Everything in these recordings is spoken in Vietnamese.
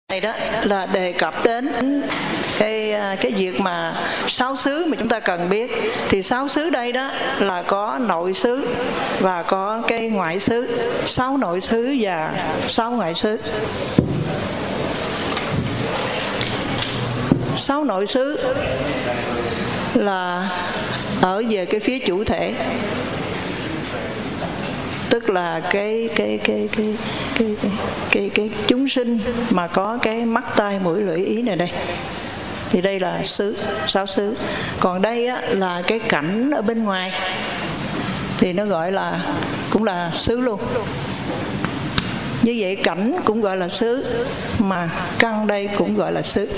này đó là đề cập đến cái việc mà sáu xứ mà chúng ta cần biết. Thì sáu xứ đây đó là có nội xứ và có cái ngoại xứ, 6 nội xứ và 6 ngoại xứ. 6 nội xứ là ở về cái phía chủ thể, tức là cái chúng sinh mà có cái mắt tai mũi lưỡi ý này đây, thì đây là xứ, 6 xứ. Còn đây á, là cái cảnh ở bên ngoài thì nó gọi là cũng là xứ luôn. Như vậy cảnh cũng gọi là xứ, mà căn đây cũng gọi là xứ.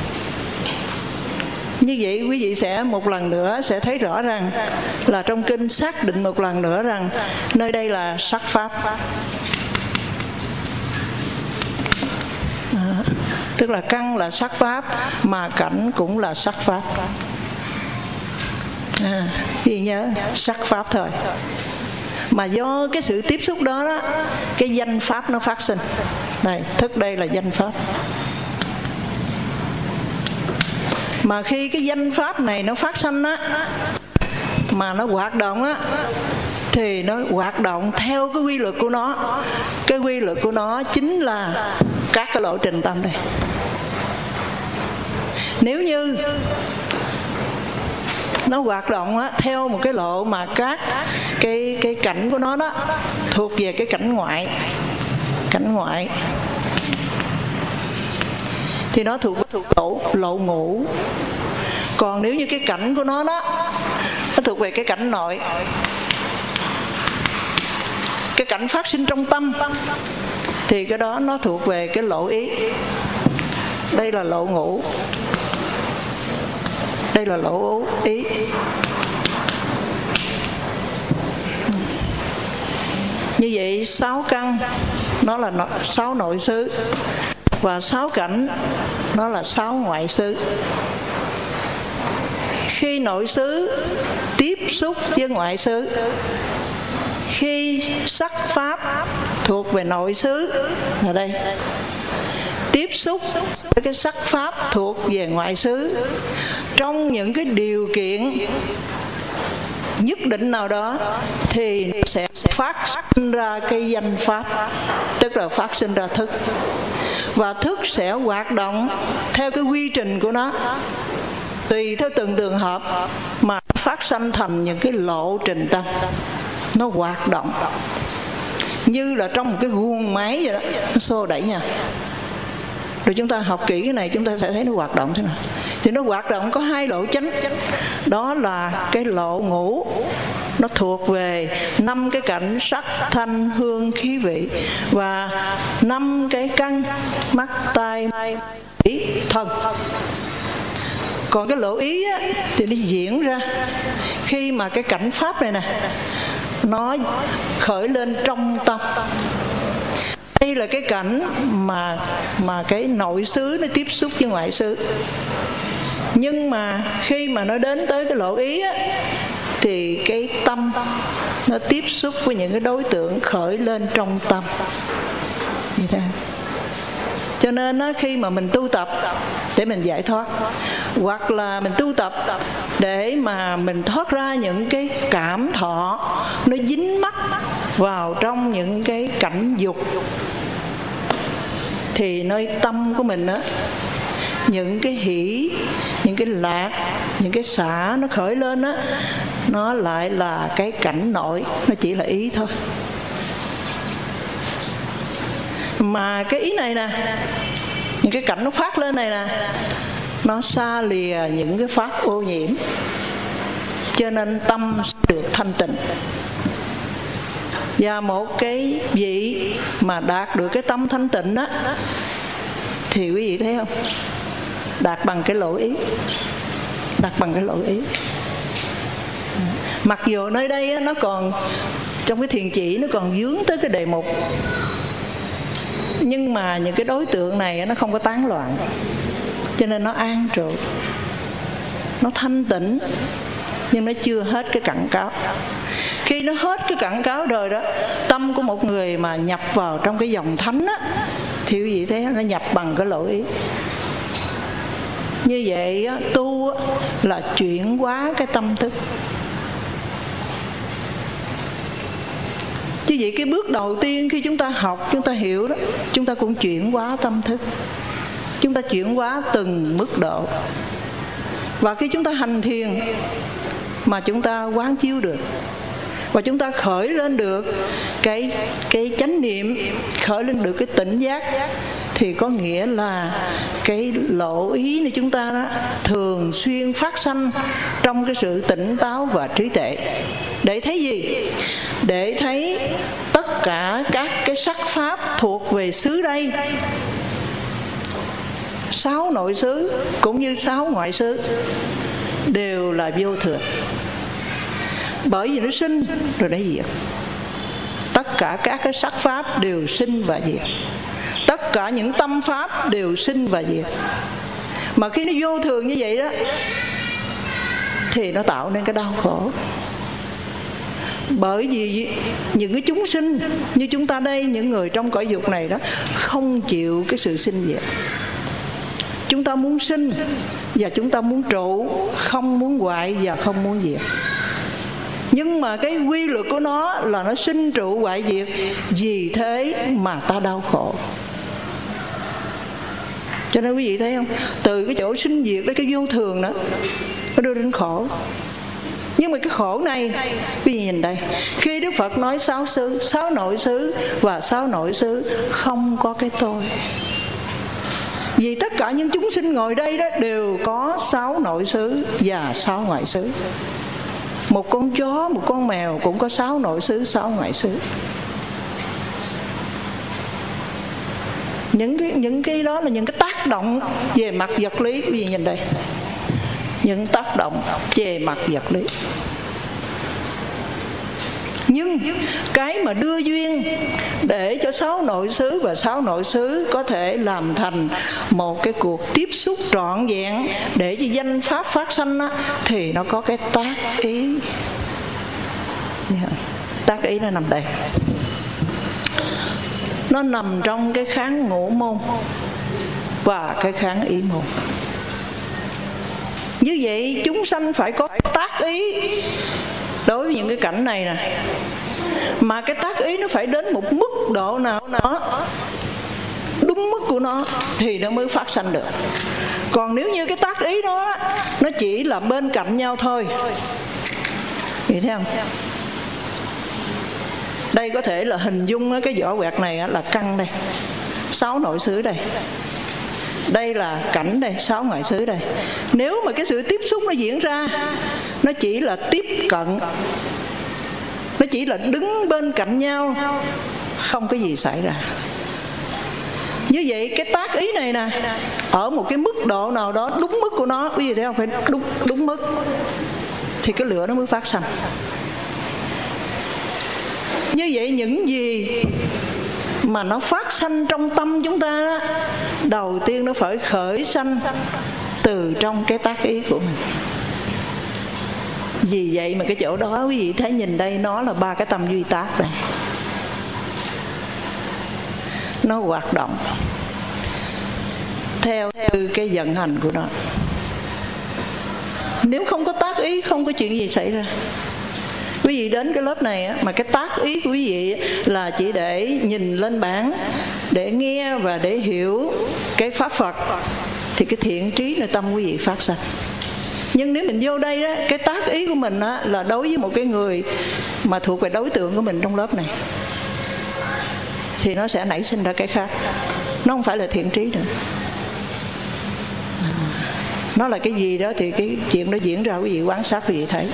Như vậy quý vị sẽ một lần nữa sẽ thấy rõ rằng là trong kinh xác định một lần nữa rằng nơi đây là sắc pháp. Tức là căn là sắc pháp mà cảnh cũng là sắc pháp. Thì nhớ sắc pháp thôi. Mà do cái sự tiếp xúc đó, cái danh pháp nó phát sinh. Này, thức đây là danh pháp. Mà khi cái danh pháp này nó phát sinh á, mà nó hoạt động á, thì nó hoạt động theo cái quy luật của nó. Cái quy luật của nó chính là các cái lộ trình tâm đây. Nếu như nó hoạt động á, theo một cái lộ mà các cái cảnh của nó đó thuộc về cái cảnh ngoại, thì nó thuộc lộ ngũ. Còn nếu như cái cảnh của nó đó nó thuộc về cái cảnh nội, cái cảnh phát sinh trong tâm, thì cái đó nó thuộc về cái lộ ý. Đây là lộ ngũ, đây là lộ ý. Như vậy 6 căn nó là 6 nội xứ, và 6 cảnh nó là 6 ngoại xứ. Khi nội xứ tiếp xúc với ngoại xứ, khi sắc pháp thuộc về nội xứ ở đây tiếp xúc với cái sắc pháp thuộc về ngoại xứ, trong những cái điều kiện nhất định nào đó thì sẽ phát sinh ra cái danh pháp, tức là phát sinh ra thức. Và thức sẽ hoạt động theo cái quy trình của nó, tùy theo từng trường hợp mà phát sinh thành những cái lộ trình tâm. Nó hoạt động như là trong một cái guồng máy vậy đó, nó xô đẩy nha. Rồi chúng ta học kỹ cái này chúng ta sẽ thấy nó hoạt động thế nào. Thì nó hoạt động có 2 lộ chánh. Đó là cái lộ ngũ, nó thuộc về 5 cái cảnh sắc thanh hương khí vị, và 5 cái căn mắt tai ý thân. Còn cái lộ ý á, thì nó diễn ra khi mà cái cảnh pháp này nè nó khởi lên trong tâm. Đây là cái cảnh mà cái nội xứ nó tiếp xúc với ngoại xứ. Nhưng mà khi mà nó đến tới cái lộ ý á, thì cái tâm nó tiếp xúc với những cái đối tượng khởi lên trong tâm. Như thế. Cho nên á, khi mà mình tu tập để mình giải thoát, hoặc là mình tu tập để mà mình thoát ra những cái cảm thọ nó dính mắc vào trong những cái cảnh dục, thì nơi tâm của mình á, những cái hỷ, những cái lạc, những cái xả nó khởi lên á, nó lại là cái cảnh nội, nó chỉ là ý thôi. Mà cái ý này nè, những cái cảnh nó phát lên này nè, nó xa lìa những cái pháp ô nhiễm, cho nên tâm được thanh tịnh. Và một cái vị mà đạt được cái tâm thanh tịnh á, thì quý vị thấy không, đạt bằng cái lộ ý, đạt bằng cái lộ ý. Mặc dù nơi đây á, nó còn trong cái thiền chỉ nó còn vướng tới cái đề mục, nhưng mà những cái đối tượng này nó không có tán loạn, cho nên nó an trụ, nó thanh tịnh, nhưng nó chưa hết cái cặn cáo. Khi nó hết cái cặn cáo rồi đó, tâm của một người mà nhập vào trong cái dòng thánh á, thì quý vị thấy nó nhập bằng cái lỗi ý. Như vậy tu là chuyển hóa cái tâm thức. Chứ vậy cái bước đầu tiên khi chúng ta học, chúng ta hiểu đó, chúng ta cũng chuyển hóa tâm thức. Chúng ta chuyển hóa từng mức độ. Và khi chúng ta hành thiền mà chúng ta quán chiếu được, và chúng ta khởi lên được cái chánh niệm, khởi lên được cái tỉnh giác, thì có nghĩa là cái lộ ý này chúng ta đó thường xuyên phát sanh trong cái sự tỉnh táo và trí tuệ. Để thấy gì? Để thấy tất cả các cái sắc pháp thuộc về xứ đây, 6 nội xứ cũng như 6 ngoại xứ, đều là vô thường. Bởi vì nó sinh rồi nó diệt. Tất cả các cái sắc pháp đều sinh và diệt. Tất cả những tâm pháp đều sinh và diệt. Mà khi nó vô thường như vậy đó thì nó tạo nên cái đau khổ. Bởi vì những cái chúng sinh như chúng ta đây, những người trong cõi dục này đó, không chịu cái sự sinh diệt. Chúng ta muốn sinh và chúng ta muốn trụ, không muốn hoại và không muốn diệt. Nhưng mà cái quy luật của nó là nó sinh trụ hoại diệt, vì thế mà ta đau khổ. Cho nên quý vị thấy không, từ cái chỗ sinh diệt đến cái vô thường đó, nó đưa đến khổ. Nhưng mà cái khổ này, quý vị nhìn đây, khi Đức Phật nói 6 xứ, 6 nội xứ và 6 nội xứ không có cái tôi. Vì tất cả những chúng sinh ngồi đây đó đều có 6 nội xứ và 6 ngoại xứ. Một con chó, một con mèo cũng có 6 nội xứ, 6 ngoại xứ. Những cái đó là những cái tác động về mặt vật lý. Quý vị nhìn đây, những tác động về mặt vật lý. Nhưng cái mà đưa duyên để cho 6 nội xứ và 6 nội xứ có thể làm thành một cái cuộc tiếp xúc trọn vẹn để cho danh pháp phát sanh đó, thì nó có cái tác ý. Tác ý nó nằm đây. Nó nằm trong cái kháng ngũ môn và cái kháng ý môn. Như vậy chúng sanh phải có tác ý đối với những cái cảnh này nè. Mà cái tác ý nó phải đến một mức độ nào đó đúng mức của nó thì nó mới phát sanh được. Còn nếu như cái tác ý đó nó chỉ là bên cạnh nhau thôi, hiểu thấy không? Đây có thể là hình dung cái vỏ quẹt này là căn đây, 6 nội xứ đây. Đây là cảnh đây, 6 ngoại xứ đây. Nếu mà cái sự tiếp xúc nó diễn ra, nó chỉ là tiếp cận, nó chỉ là đứng bên cạnh nhau, không có gì xảy ra. Như vậy cái tác ý này nè, ở một cái mức độ nào đó đúng mức của nó, quý vị thấy không, phải đúng mức thì cái lửa nó mới phát sanh. Như vậy những gì mà nó phát sanh trong tâm chúng ta đó, đầu tiên nó phải khởi sanh từ trong cái tác ý của mình. Vì vậy mà cái chỗ đó quý vị thấy nhìn đây, nó là 3 cái tâm duy tác này, nó hoạt động theo cái vận hành của nó. Nếu không có tác ý, không có chuyện gì xảy ra. Quý vị đến cái lớp này á, mà cái tác ý của quý vị là chỉ để nhìn lên bảng, để nghe và để hiểu cái pháp Phật, thì cái thiện trí nội tâm quý vị phát sanh. Nhưng nếu mình vô đây đó, cái tác ý của mình á, là đối với một cái người mà thuộc về đối tượng của mình trong lớp này, thì nó sẽ nảy sinh ra cái khác. Nó không phải là thiện trí nữa. Nó là cái gì đó thì cái chuyện đó diễn ra, quý vị quan sát quý vị thấy.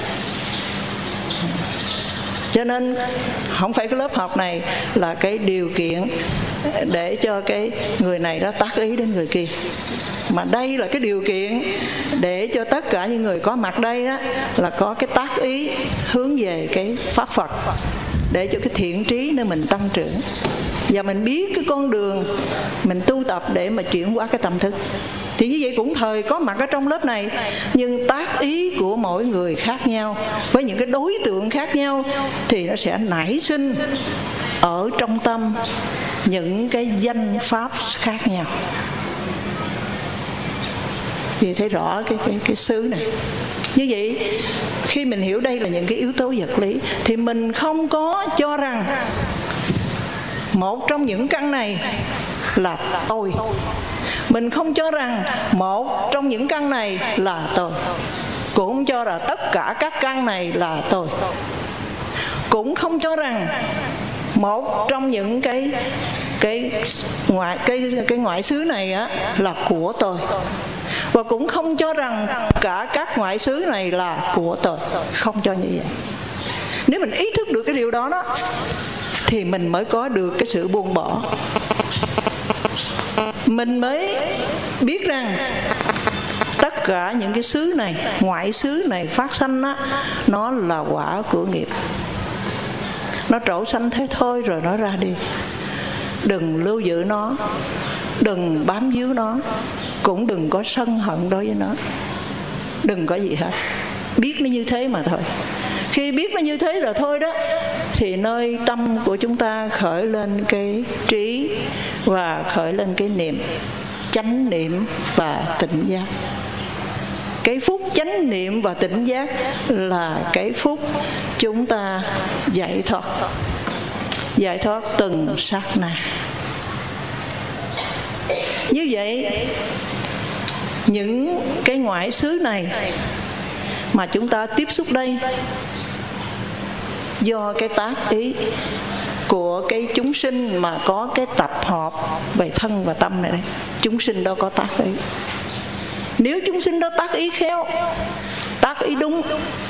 Cho nên không phải cái lớp học này là cái điều kiện để cho cái người này đó tác ý đến người kia, mà đây là cái điều kiện để cho tất cả những người có mặt đây đó là có cái tác ý hướng về cái pháp Phật, để cho cái thiện trí nơi mình tăng trưởng, và mình biết cái con đường mình tu tập để mà chuyển hóa cái tâm thức. Thì như vậy cũng thời có mặt ở trong lớp này, nhưng tác ý của mỗi người khác nhau, với những cái đối tượng khác nhau, thì nó sẽ nảy sinh ở trong tâm những cái danh pháp khác nhau. Vì thấy rõ cái xứ này. Như vậy khi mình hiểu đây là những cái yếu tố vật lý, thì mình không có cho rằng một trong những căn này là tôi. Mình không cho rằng một trong những căn này là tôi. Cũng không cho rằng tất cả các căn này là tôi. Cũng không cho rằng một trong những cái ngoại xứ này á là của tôi. Và cũng không cho rằng cả các ngoại xứ này là của tôi. Không cho như vậy. Nếu mình ý thức được cái điều đó đó, thì mình mới có được cái sự buông bỏ. Mình mới biết rằng tất cả những cái xứ này, ngoại xứ này phát sanh á, nó là quả của nghiệp. Nó trổ sanh thế thôi rồi nó ra đi. Đừng lưu giữ nó, đừng bám víu nó, cũng đừng có sân hận đối với nó. Đừng có gì hết. Biết nó như thế mà thôi. Khi biết nó như thế rồi thôi đó, thì nơi tâm của chúng ta khởi lên cái trí và khởi lên cái niệm, chánh niệm và tỉnh giác. Cái phút chánh niệm và tỉnh giác là cái phút chúng ta giải thoát. Giải thoát từng sát na. Như vậy, những cái ngoại xứ này mà chúng ta tiếp xúc đây, do cái tác ý của cái chúng sinh mà có cái tập hợp về thân và tâm này đây, chúng sinh đâu có tác ý. Nếu chúng sinh đó tác ý khéo, tác ý đúng,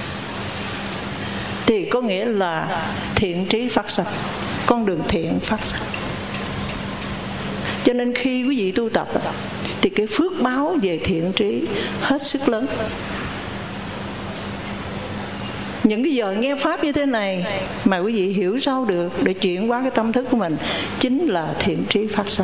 thì có nghĩa là thiện trí phát sanh, con đường thiện phát sanh. Cho nên khi quý vị tu tập thì cái phước báo về thiện trí hết sức lớn. Những cái giờ nghe pháp như thế này mà quý vị hiểu sâu được để chuyển hóa cái tâm thức của mình, chính là thiện trí phát sanh.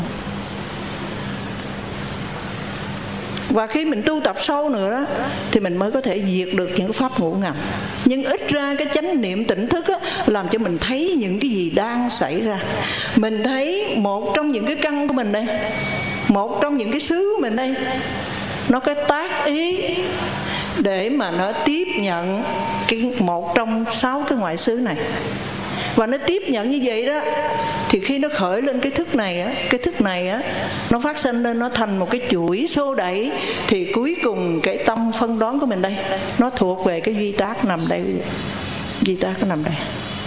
Và khi mình tu tập sâu nữa đó, thì mình mới có thể diệt được những pháp ngủ ngầm. Nhưng ít ra cái chánh niệm tỉnh thức á, làm cho mình thấy những cái gì đang xảy ra. Mình thấy một trong những cái căn của mình đây, một trong những cái xứ của mình đây, nó cái tác ý để mà nó tiếp nhận một trong 6 cái ngoại xứ này. Và nó tiếp nhận như vậy đó, thì khi nó khởi lên cái thức này á, cái thức này á, nó phát sinh lên, nó thành một cái chuỗi xô đẩy, thì cuối cùng cái tâm phân đoán của mình đây, nó thuộc về cái duy tác nằm đây. Duy tác nó nằm đây.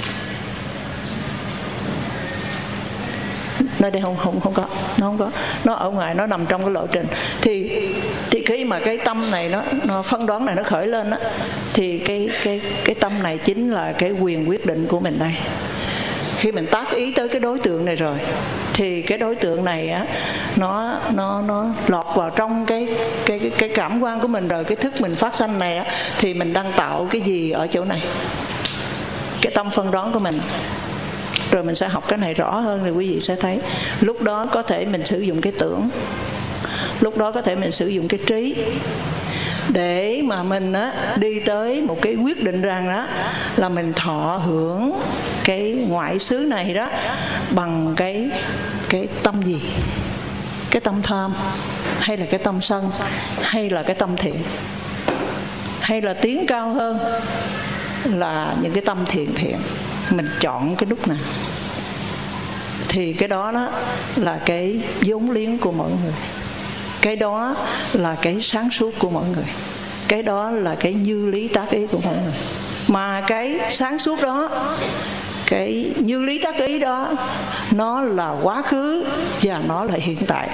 Nơi đây không có, nó không có, nó ở ngoài, nó nằm trong cái lộ trình. Thì khi mà cái tâm này nó phân đoán này nó khởi lên á, thì cái tâm này chính là cái quyền quyết định của mình đây. Khi mình tác ý tới cái đối tượng này rồi, thì cái đối tượng này á, nó lọt vào trong cái cảm quan của mình rồi, cái thức mình phát sanh này á, thì mình đang tạo cái gì ở chỗ này, cái tâm phân đoán của mình. Rồi mình sẽ học cái này rõ hơn thì quý vị sẽ thấy. Lúc đó có thể mình sử dụng cái tưởng, lúc đó có thể mình sử dụng cái trí, để mà mình á, đi tới một cái quyết định rằng đó là mình thọ hưởng cái ngoại xứ này đó bằng cái tâm gì, cái tâm tham, hay là cái tâm sân, hay là cái tâm thiện, hay là tiến cao hơn là những cái tâm thiện. Mình chọn cái đúc nào thì cái đó là cái vốn liếng của mỗi người. Cái đó là cái sáng suốt của mỗi người. Cái đó là cái như lý tác ý của mỗi người. Mà cái sáng suốt đó, cái như lý tác ý đó, nó là quá khứ và nó là hiện tại.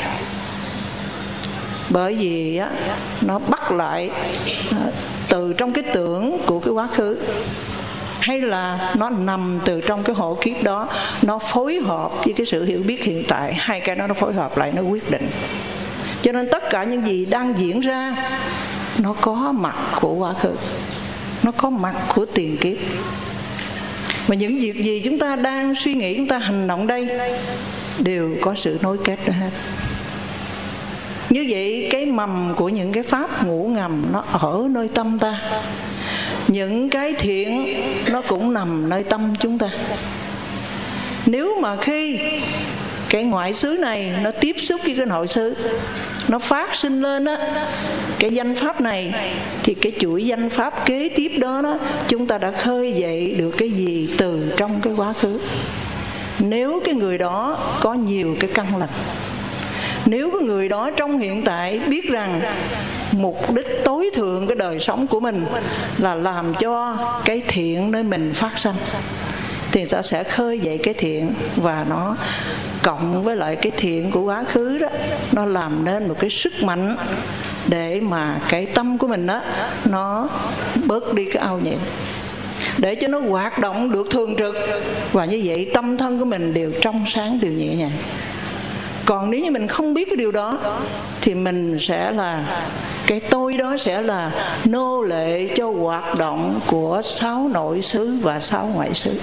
Bởi vì á, nó bắt lại từ trong cái tưởng của cái quá khứ, hay là nó nằm từ trong cái hộ kiếp đó, nó phối hợp với cái sự hiểu biết hiện tại. Hai cái đó nó phối hợp lại, nó quyết định. Cho nên tất cả những gì đang diễn ra, nó có mặt của quá khứ, nó có mặt của tiền kiếp. Và những việc gì chúng ta đang suy nghĩ, chúng ta hành động đây, đều có sự nối kết đó hết. Như vậy cái mầm của những cái pháp ngủ ngầm nó ở nơi tâm ta. Những cái thiện nó cũng nằm nơi tâm chúng ta. Nếu mà khi cái ngoại xứ này nó tiếp xúc với cái nội xứ, nó phát sinh lên á cái danh pháp này, thì cái chuỗi danh pháp kế tiếp đó chúng ta đã khơi dậy được cái gì từ trong cái quá khứ. Nếu cái người đó có nhiều cái căn lành, nếu cái người đó trong hiện tại biết rằng mục đích tối thượng cái đời sống của mình là làm cho cái thiện nơi mình phát sinh, thì ta sẽ khơi dậy cái thiện, và nó cộng với lại cái thiện của quá khứ đó, nó làm nên một cái sức mạnh để mà cái tâm của mình đó nó bớt đi cái ao nhiễm, để cho nó hoạt động được thường trực, và như vậy tâm thân của mình đều trong sáng, đều nhẹ nhàng. Còn nếu như mình không biết cái điều đó thì mình sẽ là, cái tôi đó sẽ là nô lệ cho hoạt động của 6 nội xứ và 6 ngoại xứ.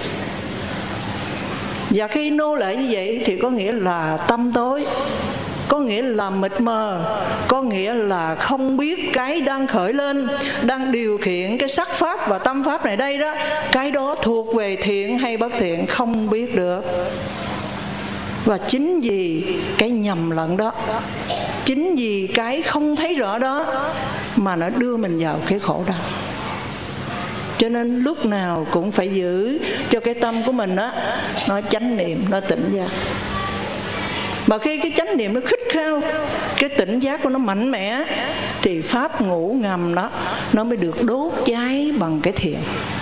Và khi nô lệ như vậy thì có nghĩa là tâm tối, có nghĩa là mịt mờ, có nghĩa là không biết cái đang khởi lên, đang điều khiển cái sắc pháp và tâm pháp này đây đó, cái đó thuộc về thiện hay bất thiện, không biết được. Và chính vì cái nhầm lẫn đó, chính vì cái không thấy rõ đó mà nó đưa mình vào cái khổ đau. Cho nên lúc nào cũng phải giữ cho cái tâm của mình đó, nó chánh niệm, nó tỉnh giác. Mà khi cái chánh niệm nó khích khao, cái tỉnh giác của nó mạnh mẽ, thì pháp ngủ ngầm đó nó mới được đốt cháy bằng cái thiện.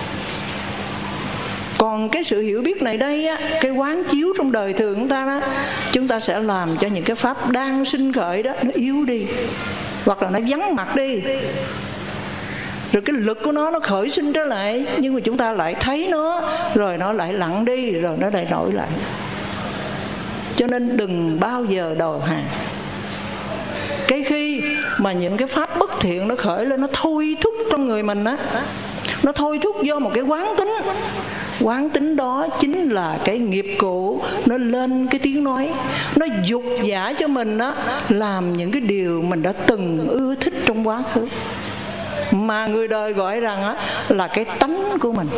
Còn cái sự hiểu biết này đây á, cái quán chiếu trong đời thường chúng ta đó, chúng ta sẽ làm cho những cái pháp đang sinh khởi đó nó yếu đi, hoặc là nó vắng mặt đi, rồi cái lực của nó khởi sinh trở lại, nhưng mà chúng ta lại thấy nó, rồi nó lại lặng đi, rồi nó lại nổi lại. Cho nên đừng bao giờ đầu hàng. Cái khi mà những cái pháp bất thiện nó khởi lên, nó thôi thúc trong người mình á, nó thôi thúc do một cái quán tính. Quán tính đó chính là cái nghiệp cũ, nó lên cái tiếng nói, nó dục giả cho mình đó làm những cái điều mình đã từng ưa thích trong quá khứ, mà người đời gọi rằng á là cái tánh của mình,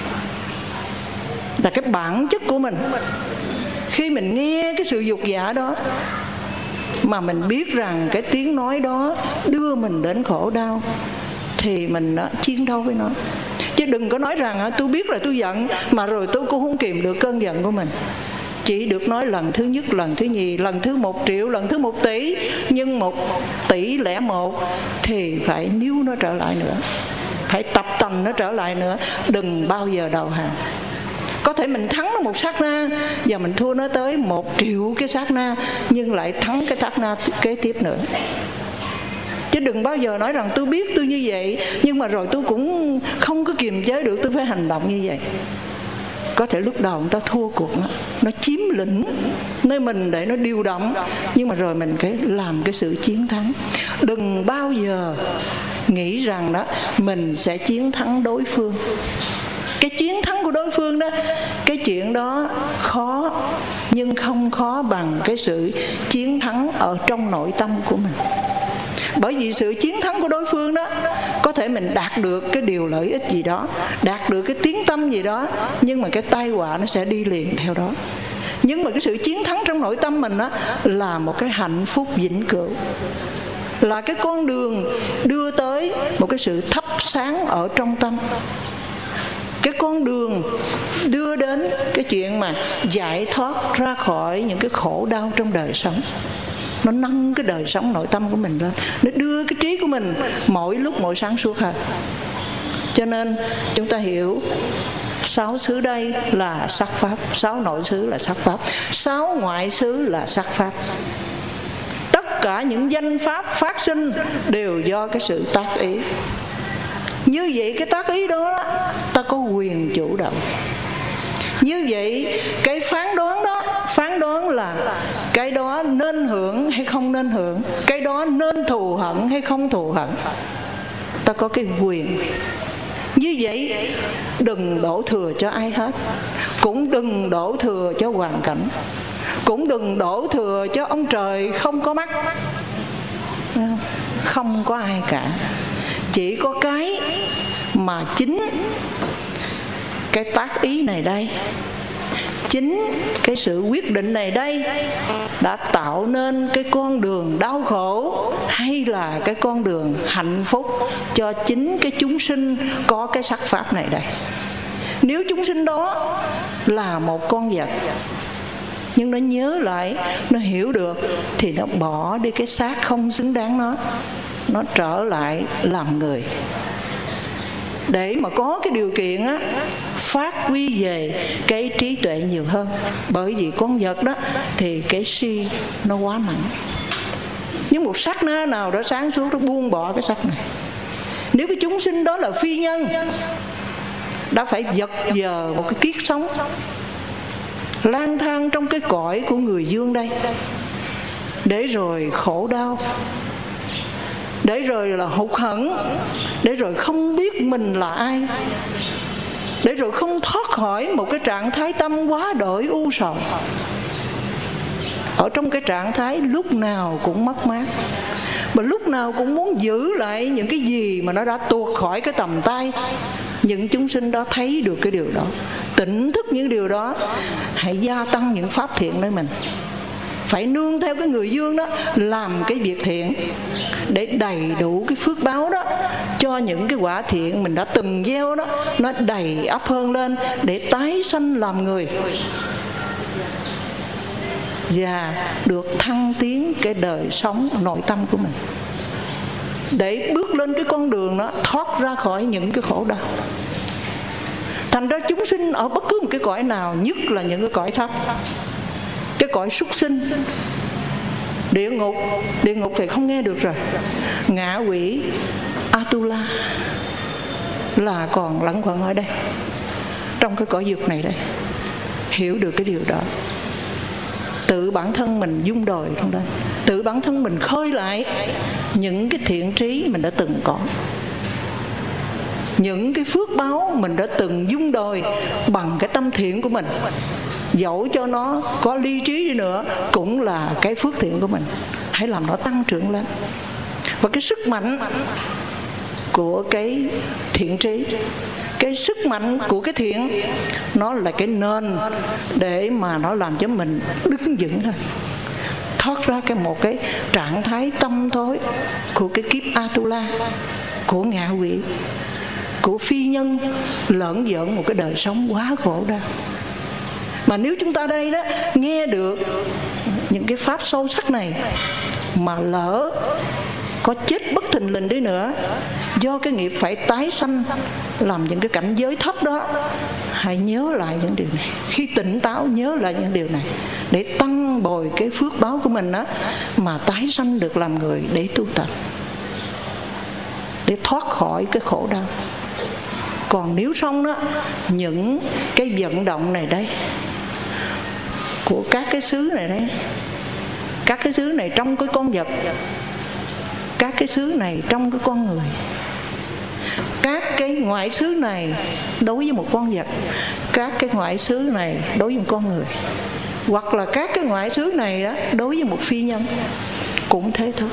là cái bản chất của mình. Khi mình nghe cái sự dục giả đó mà mình biết rằng cái tiếng nói đó đưa mình đến khổ đau, thì mình chiến đấu với nó. Chứ đừng có nói rằng tôi biết là tôi giận, mà rồi tôi cũng không kìm được cơn giận của mình. Chỉ được nói lần thứ nhất, lần thứ nhì, lần thứ 1 triệu, lần thứ 1 tỷ. Nhưng 1,01 tỷ thì phải níu nó trở lại nữa, phải tập tành nó trở lại nữa. Đừng bao giờ đầu hàng. Có thể mình thắng nó một sát na, và mình thua nó tới 1 triệu cái sát na, nhưng lại thắng cái sát na kế tiếp nữa. Chứ đừng bao giờ nói rằng tôi biết tôi như vậy, nhưng mà rồi tôi cũng không có kiềm chế được, tôi phải hành động như vậy. Có thể lúc đầu người ta thua cuộc, nó chiếm lĩnh nơi mình để nó điều động, nhưng mà rồi mình phải làm cái sự chiến thắng. Đừng bao giờ nghĩ rằng đó mình sẽ chiến thắng đối phương. Cái chiến thắng của đối phương đó, cái chuyện đó khó, nhưng không khó bằng cái sự chiến thắng ở trong nội tâm của mình. Bởi vì sự chiến thắng của đối phương đó, có thể mình đạt được cái điều lợi ích gì đó, đạt được cái tiếng tâm gì đó, nhưng mà cái tai họa nó sẽ đi liền theo đó. Nhưng mà cái sự chiến thắng trong nội tâm mình đó là một cái hạnh phúc vĩnh cửu, là cái con đường đưa tới một cái sự thắp sáng ở trong tâm, cái con đường đưa đến cái chuyện mà giải thoát ra khỏi những cái khổ đau trong đời sống. Nó nâng cái đời sống nội tâm của mình lên, nó đưa cái trí của mình mỗi lúc mỗi sáng suốt hơn. Cho nên chúng ta hiểu 6 xứ đây là sắc pháp, 6 nội xứ là sắc pháp, 6 ngoại xứ là sắc pháp. Tất cả những danh pháp phát sinh đều do cái sự tác ý. Như vậy cái tác ý đó ta có quyền chủ động. Như vậy cái phán đoán đó, phán đoán là cái đó nên hưởng hay không nên hưởng, cái đó nên thù hận hay không thù hận, ta có cái quyền. Như vậy đừng đổ thừa cho ai hết, cũng đừng đổ thừa cho hoàn cảnh, cũng đừng đổ thừa cho ông trời không có mắt. Không có ai cả. Chỉ có cái mà chính cái tác ý này đây, Chính cái sự quyết định này đây đã tạo nên cái con đường đau khổ hay là cái con đường hạnh phúc cho chính cái chúng sinh có cái sắc pháp này đây. Nếu chúng sinh đó là một con vật, nhưng nó nhớ lại, nó hiểu được, thì nó bỏ đi cái xác không xứng đáng nó trở lại làm người, để mà có cái điều kiện á, phát huy về cái trí tuệ nhiều hơn. Bởi vì con vật đó thì cái si nó quá mạnh. Nhưng một sát na nào đó sáng suốt, nó buông bỏ cái sắc này. Nếu cái chúng sinh đó là phi nhân, đã phải vật vờ một cái kiếp sống, lang thang trong cái cõi của người dương đây, để rồi khổ đau, để rồi là hụt hẫng, để rồi không biết mình là ai, để rồi không thoát khỏi một cái trạng thái tâm quá đổi u sầu, ở trong cái trạng thái lúc nào cũng mất mát, mà lúc nào cũng muốn giữ lại những cái gì mà nó đã tuột khỏi cái tầm tay. Những chúng sinh đó thấy được cái điều đó, tỉnh thức những điều đó, hãy gia tăng những pháp thiện nơi mình. Phải nương theo cái người dương đó, làm cái việc thiện để đầy đủ cái phước báo đó, cho những cái quả thiện mình đã từng gieo đó nó đầy ắp hơn lên, để tái sanh làm người và được thăng tiến cái đời sống nội tâm của mình, để bước lên cái con đường đó, thoát ra khỏi những cái khổ đau. Thành ra chúng sinh ở bất cứ một cái cõi nào, nhất là những cái cõi thấp, cái cõi súc sinh, địa ngục thì không nghe được rồi, ngạ quỷ, Atula là còn lẫn quẩn ở đây, trong cái cõi dục này đây. Hiểu được cái điều đó, tự bản thân mình dung đồi trong đây, tự bản thân mình khơi lại những cái thiện trí mình đã từng có, những cái phước báo mình đã từng dung đồi bằng cái tâm thiện của mình. Dẫu cho nó có ly trí đi nữa, cũng là cái phước thiện của mình. Hãy làm nó tăng trưởng lên. Và cái sức mạnh của cái thiện trí, cái sức mạnh của cái thiện, nó là cái nền để mà nó làm cho mình đứng vững hơn, thoát ra một cái trạng thái tâm tối của cái kiếp Atula, của ngạ quỷ, của phi nhân, lởn vởn một cái đời sống quá khổ đau. Mà nếu chúng ta đây đó nghe được những cái pháp sâu sắc này, mà lỡ có chết bất thình lình đi nữa, do cái nghiệp phải tái sanh làm những cái cảnh giới thấp đó, hãy nhớ lại những điều này. Khi tỉnh táo nhớ lại những điều này, để tăng bồi cái phước báo của mình đó, mà tái sanh được làm người để tu tập, để thoát khỏi cái khổ đau. Còn nếu xong đó, những cái vận động này đây, của các cái xứ này đấy, các cái xứ này trong cái con vật, các cái xứ này trong cái con người, các cái ngoại xứ này đối với một con vật, các cái ngoại xứ này đối với một con người, hoặc là các cái ngoại xứ này đó đối với một phi nhân, cũng thế thôi.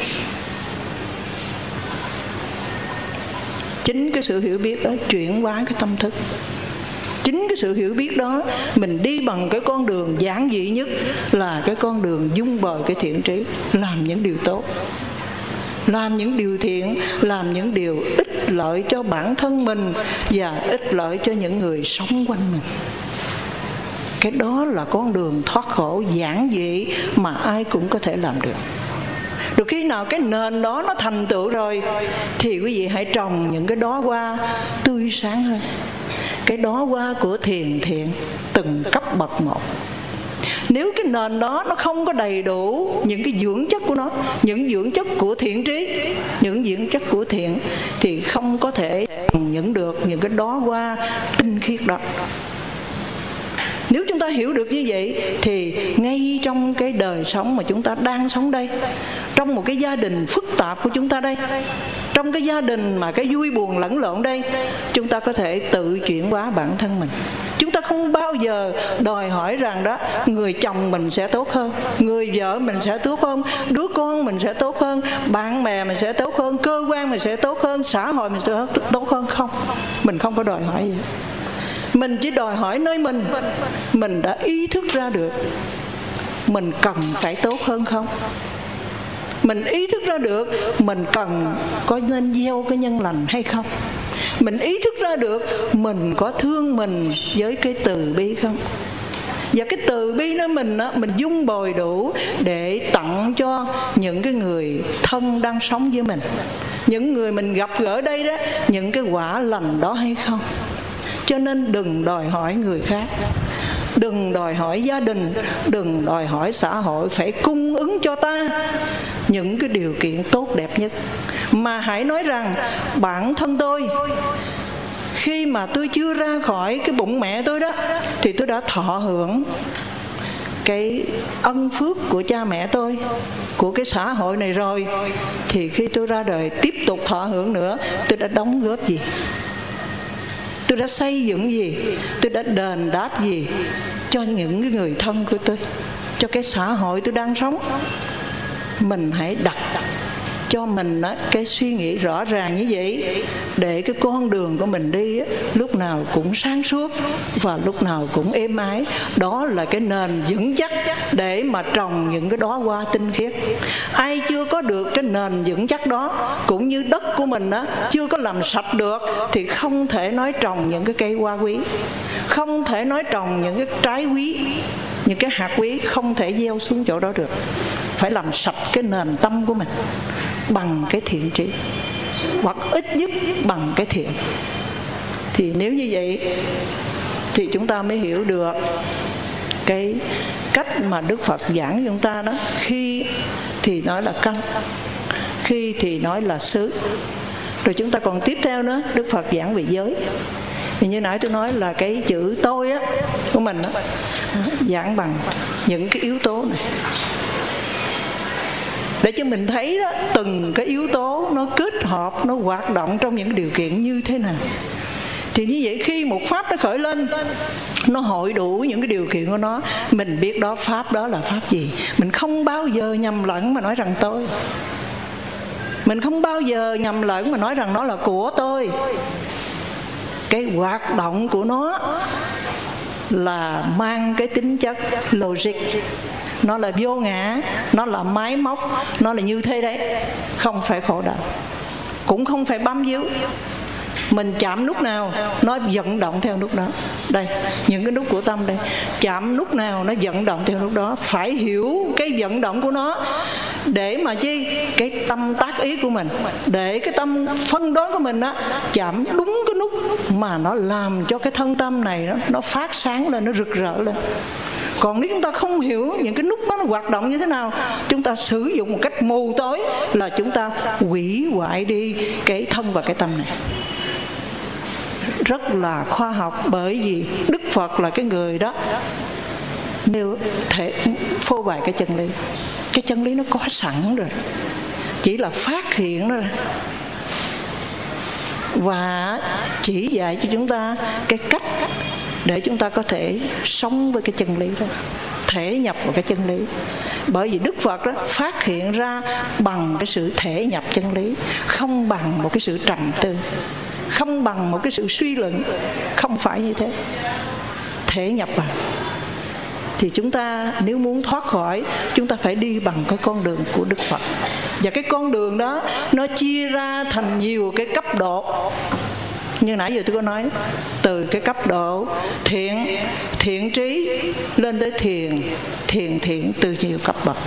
Chính cái sự hiểu biết đó chuyển hóa cái tâm thức. Chính cái sự hiểu biết đó, mình đi bằng cái con đường giản dị nhất là cái con đường dung bồi cái thiện trí, làm những điều tốt, làm những điều thiện, làm những điều ích lợi cho bản thân mình và ích lợi cho những người sống quanh mình. Cái đó là con đường thoát khổ giản dị mà ai cũng có thể làm được. Rồi khi nào cái nền đó nó thành tựu rồi, thì quý vị hãy trồng những cái đóa hoa tươi sáng hơn, cái đóa hoa của thiền thiện, từng cấp bậc một. Nếu cái nền đó nó không có đầy đủ những cái dưỡng chất của nó, những dưỡng chất của thiện trí, những dưỡng chất của thiện, thì không có thể nhận được những cái đóa hoa tinh khiết đó. Nếu chúng ta hiểu được như vậy, thì ngay trong cái đời sống mà chúng ta đang sống đây, trong một cái gia đình phức tạp của chúng ta đây, trong cái gia đình mà cái vui buồn lẫn lộn đây, chúng ta có thể tự chuyển hóa bản thân mình. Chúng ta không bao giờ đòi hỏi rằng đó người chồng mình sẽ tốt hơn, người vợ mình sẽ tốt hơn, đứa con mình sẽ tốt hơn, bạn bè mình sẽ tốt hơn, cơ quan mình sẽ tốt hơn, xã hội mình sẽ tốt hơn. Không, mình không có đòi hỏi gì. Mình chỉ đòi hỏi nơi mình đã ý thức ra được mình cần phải tốt hơn không? Mình ý thức ra được mình cần có nên gieo cái nhân lành hay không? Mình ý thức ra được mình có thương mình với cái từ bi không? Và cái từ bi đó mình dung bồi đủ để tặng cho những cái người thân đang sống với mình, những người mình gặp gỡ đây đó, những cái quả lành đó hay không? Cho nên đừng đòi hỏi người khác, đừng đòi hỏi gia đình, đừng đòi hỏi xã hội phải cung ứng cho ta những cái điều kiện tốt đẹp nhất, mà hãy nói rằng bản thân tôi, khi mà tôi chưa ra khỏi cái bụng mẹ tôi đó, thì tôi đã thọ hưởng cái ân phước của cha mẹ tôi, của cái xã hội này rồi, thì khi tôi ra đời tiếp tục thọ hưởng nữa, tôi đã đóng góp gì? Tôi đã xây dựng gì? Tôi đã đền đáp gì cho những cái người thân của tôi, cho cái xã hội tôi đang sống? Mình hãy đặt cho mình cái suy nghĩ rõ ràng như vậy, để cái con đường của mình đi lúc nào cũng sáng suốt và lúc nào cũng êm ái. Đó là cái nền vững chắc để mà trồng những cái đóa hoa tinh khiết. Ai chưa có được cái nền vững chắc đó, cũng như đất của mình chưa có làm sạch được, thì không thể nói trồng những cái cây hoa quý, không thể nói trồng những cái trái quý, những cái hạt quý không thể gieo xuống chỗ đó được. Phải làm sạch cái nền tâm của mình bằng cái thiện trí, hoặc ít nhất bằng cái thiện. Thì nếu như vậy thì chúng ta mới hiểu được cái cách mà Đức Phật giảng cho chúng ta đó. Khi thì nói là căn, khi thì nói là xứ. Rồi chúng ta còn tiếp theo nữa, Đức Phật giảng về giới. Thì như nãy tôi nói là cái chữ tôi của mình giảng bằng những cái yếu tố này, để cho mình thấy đó, từng cái yếu tố nó kết hợp, nó hoạt động trong những điều kiện như thế nào. Thì như vậy khi một pháp nó khởi lên, nó hội đủ những cái điều kiện của nó, mình biết đó pháp đó là pháp gì. Mình không bao giờ nhầm lẫn mà nói rằng tôi, mình không bao giờ nhầm lẫn mà nói rằng nó là của tôi. Cái hoạt động của nó là mang cái tính chất logic, nó là vô ngã, nó là máy móc, nó là như thế đấy, không phải khổ đau, cũng không phải bám víu. Mình chạm nút nào nó vận động theo nút đó. Đây, những cái nút của tâm đây, chạm nút nào nó vận động theo nút đó. Phải hiểu cái vận động của nó để mà chi? Cái tâm tác ý của mình, để cái tâm phân đoán của mình chạm đúng cái nút mà nó làm cho cái thân tâm này nó phát sáng lên, nó rực rỡ lên. Còn nếu chúng ta không hiểu những cái nút đó nó hoạt động như thế nào, chúng ta sử dụng một cách mù tối, là chúng ta hủy hoại đi cái thân và cái tâm này. Rất là khoa học, bởi vì Đức Phật là cái người đó nêu thể phô bày cái chân lý. Cái chân lý nó có sẵn rồi, chỉ là phát hiện nó ra và chỉ dạy cho chúng ta cái cách để chúng ta có thể sống với cái chân lý đó, thể nhập vào cái chân lý. Bởi vì Đức Phật đó phát hiện ra bằng cái sự thể nhập chân lý, không bằng một cái sự trầm tư, không bằng một cái sự suy luận. Không phải như thế, thể nhập vào. Thì chúng ta nếu muốn thoát khỏi, chúng ta phải đi bằng cái con đường của Đức Phật. Và cái con đường đó nó chia ra thành nhiều cái cấp độ. Như nãy giờ tôi có nói, từ cái cấp độ thiện trí lên tới thiện từ nhiều cấp bậc.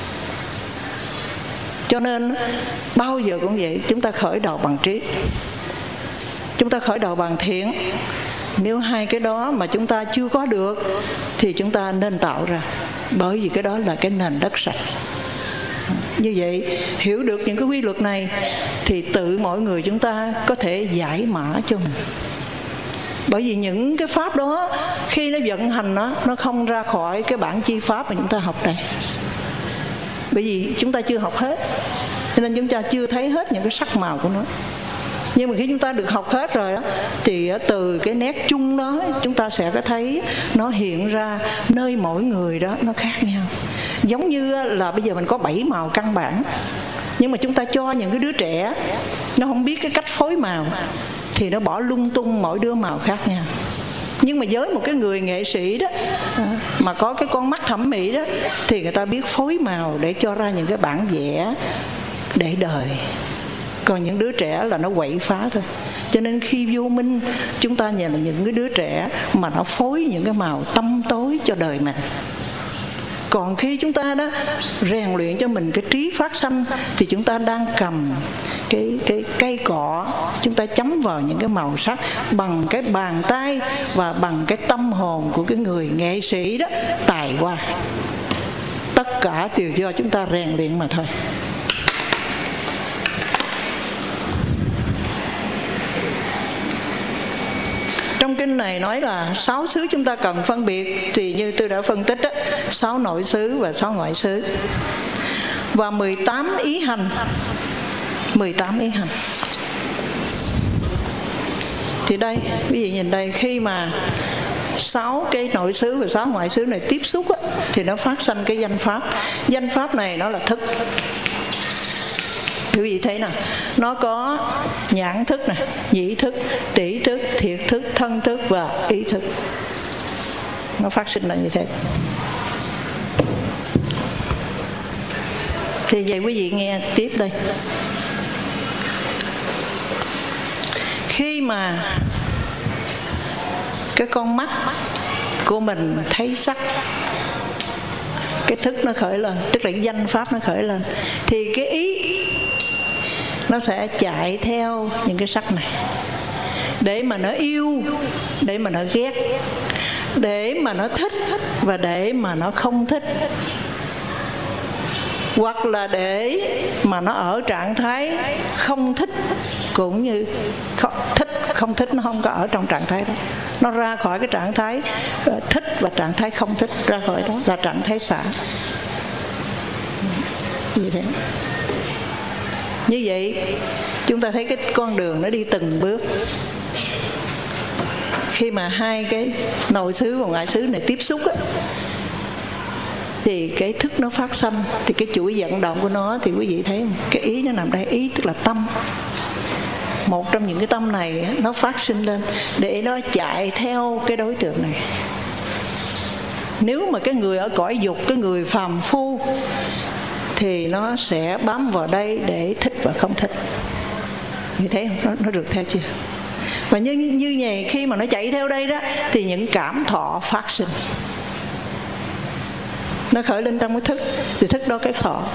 Cho nên bao giờ cũng vậy, chúng ta khởi đầu bằng trí, chúng ta khởi đầu bằng thiện. Nếu hai cái đó mà chúng ta chưa có được thì chúng ta nên tạo ra, bởi vì cái đó là cái nền đất sạch. Như vậy, hiểu được những cái quy luật này thì tự mỗi người chúng ta có thể giải mã cho mình. Bởi vì những cái pháp đó khi nó vận hành nó không ra khỏi cái bản chi pháp mà chúng ta học đây. Bởi vì chúng ta chưa học hết, cho nên chúng ta chưa thấy hết những cái sắc màu của nó. Nhưng mà khi chúng ta được học hết rồi thì từ cái nét chung đó chúng ta sẽ có thấy nó hiện ra nơi mỗi người đó nó khác nhau. Giống như là bây giờ mình có 7 màu căn bản, nhưng mà chúng ta cho những cái đứa trẻ nó không biết cái cách phối màu thì nó bỏ lung tung mỗi đứa màu khác nhau. Nhưng mà với một cái người nghệ sĩ đó, mà có cái con mắt thẩm mỹ đó, thì người ta biết phối màu để cho ra những cái bản vẽ để đời. Còn những đứa trẻ là nó quậy phá thôi. Cho nên khi vô minh, chúng ta nhìn là những cái đứa trẻ mà nó phối những cái màu tăm tối cho đời mình. Còn khi chúng ta đó rèn luyện cho mình cái trí phát sanh, thì chúng ta đang cầm cái cây cọ, chúng ta chấm vào những cái màu sắc bằng cái bàn tay và bằng cái tâm hồn của cái người nghệ sĩ đó tài hoa. Tất cả đều do chúng ta rèn luyện mà thôi. Trong kinh này nói là 6 xứ chúng ta cần phân biệt, thì như tôi đã phân tích đó, 6 nội xứ và 6 ngoại xứ, và 18 ý hành. 18 ý hành. Thì đây, quý vị nhìn đây, khi mà 6 cái nội xứ và 6 ngoại xứ này tiếp xúc á, thì nó phát sinh cái danh pháp. Danh pháp này nó là thức. Quý vị thấy nào, nó có nhãn thức nè, nhĩ thức, tỷ thức, thiệt thức, thân thức và ý thức. Nó phát sinh là như thế. Thì vậy quý vị nghe tiếp đây. Khi mà cái con mắt của mình thấy sắc, cái thức nó khởi lên, tức là cái danh pháp nó khởi lên, thì cái ý nó sẽ chạy theo những cái sắc này, để mà nó yêu, để mà nó ghét, để mà nó thích và để mà nó không thích, hoặc là để mà nó ở trạng thái không thích, cũng như thích không thích nó không có ở trong trạng thái đó, nó ra khỏi cái trạng thái thích và trạng thái không thích, ra khỏi đó là trạng thái xả. Như thế. Như vậy chúng ta thấy cái con đường nó đi từng bước. Khi mà hai cái nội xứ và ngoại xứ này tiếp xúc á, thì cái thức nó phát sanh, thì cái chuỗi vận động của nó, thì quý vị thấy cái ý nó nằm đây. Ý tức là tâm. Một trong những cái tâm này nó phát sinh lên để nó chạy theo cái đối tượng này. Nếu mà cái người ở cõi dục, cái người phàm phu, thì nó sẽ bám vào đây để thích và không thích. Như thế không? Nó được theo chưa? Và như vậy, khi mà nó chạy theo đây đó, thì những cảm thọ phát sinh. Nó khởi lên trong cái thức, thì thức đó cái thọ.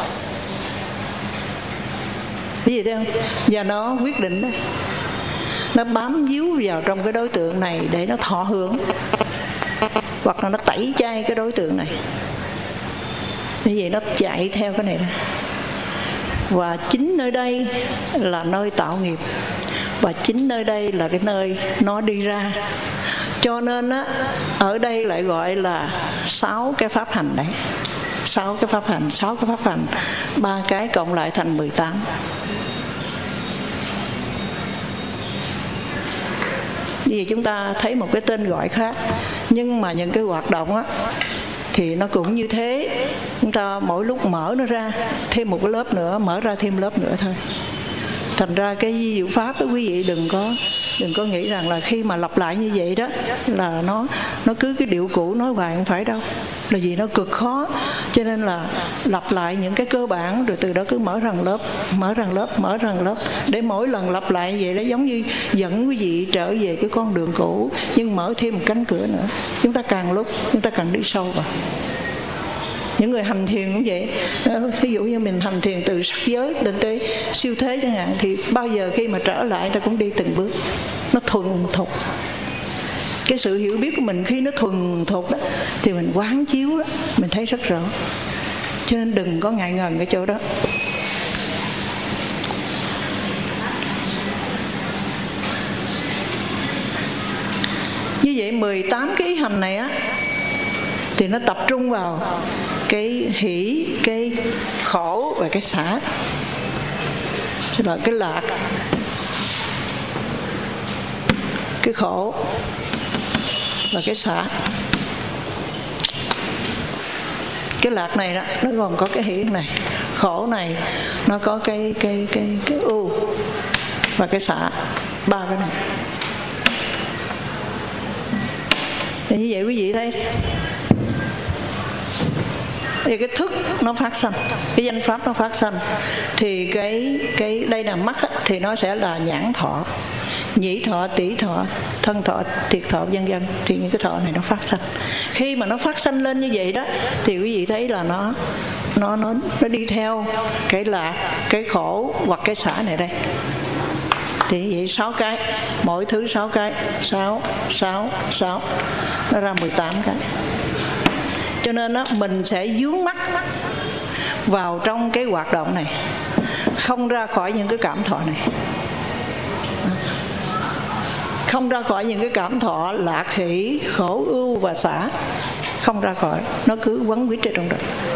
Cái gì thấy không? Và nó quyết định đó, nó bám víu vào trong cái đối tượng này để nó thọ hưởng, hoặc là nó tẩy chay cái đối tượng này. Như vậy nó chạy theo cái này đó. Và chính nơi đây là nơi tạo nghiệp, và chính nơi đây là cái nơi nó đi ra. Cho nên á, ở đây lại gọi là 6 cái pháp hành đấy. 6 cái pháp hành, 6 cái pháp hành, 3 cái cộng lại thành 18. Vì chúng ta thấy một cái tên gọi khác, nhưng mà những cái hoạt động á thì nó cũng như thế. Chúng ta mỗi lúc mở nó ra thêm một cái lớp nữa, mở ra thêm lớp nữa thôi. Thành ra cái di diệu pháp đó, quý vị đừng có nghĩ rằng là khi mà lặp lại như vậy đó là nó cứ cái điệu cũ nói hoài, không phải đâu. Là vì nó cực khó, cho nên là lặp lại những cái cơ bản, rồi từ đó cứ mở răng lớp, mở răng lớp, mở răng lớp, để mỗi lần lặp lại như vậy nó giống như dẫn quý vị trở về cái con đường cũ, nhưng mở thêm một cánh cửa nữa. Chúng ta càng lúc chúng ta càng đi sâu vào. Những người hành thiền cũng vậy. Ví dụ như mình hành thiền từ sắc giới đến tới siêu thế chẳng hạn, thì bao giờ khi mà trở lại ta cũng đi từng bước. Nó thuần thục. Cái sự hiểu biết của mình khi nó thuần thục đó, thì mình quán chiếu đó, mình thấy rất rõ. Cho nên đừng có ngại ngần cái chỗ đó. Như vậy 18 cái ý hành này á, thì nó tập trung vào cái hỷ, cái khổ và cái xả. Tức là cái lạc, cái khổ và cái xả. Cái lạc này đó, nó gồm có cái hỷ này, khổ này, nó có cái ưu và cái xả. 3 cái này. Thì như vậy quý vị thấy thì cái thức nó phát sanh, cái danh pháp nó phát sanh, thì cái đây là mắt á, thì nó sẽ là nhãn thọ, nhĩ thọ, tỷ thọ, thân thọ, thiệt thọ, vân vân. Thì những cái thọ này nó phát sanh. Khi mà nó phát sanh lên như vậy đó, thì quý vị thấy là nó đi theo cái lạc, cái khổ hoặc cái xả này đây. Thì như vậy 6 cái, mỗi thứ 6 cái, 6, nó ra 18 cái. Cho nên đó, mình sẽ dướng mắt vào trong cái hoạt động này, không ra khỏi những cái cảm thọ này, không ra khỏi những cái cảm thọ lạc hỷ, khổ ưu và xả, không ra khỏi, nó cứ quấn quýt ở trong đó.